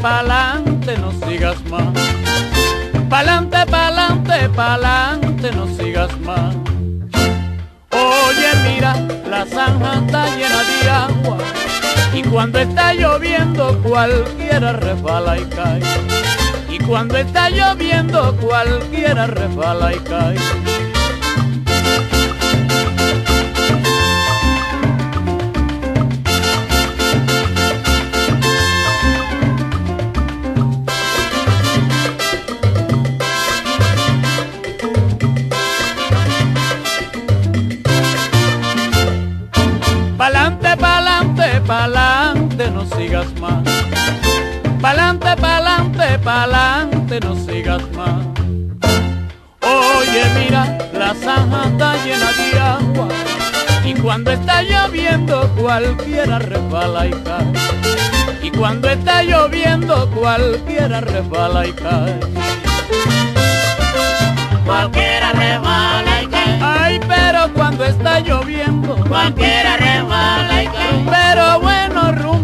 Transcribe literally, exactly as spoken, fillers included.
pa'lante, no sigas más. Pa'lante, pa'lante, pa'lante, no sigas más. Oye, mira, la zanja está llena de agua y cuando está lloviendo cualquiera resbala y cae. Y cuando está lloviendo cualquiera resbala y cae. Pa'lante, pa'lante, pa'lante, no sigas más. Pa'lante, pa'lante, pa'lante, no sigas más. Oye, mira, la zanja está llena de agua y cuando está lloviendo cualquiera resbala y cae. Y cuando está lloviendo cualquiera resbala y cae. Cualquiera resbala y cae. Ay, pero cuando está lloviendo Cualquiera resbala y cae. pero bueno, Rubén.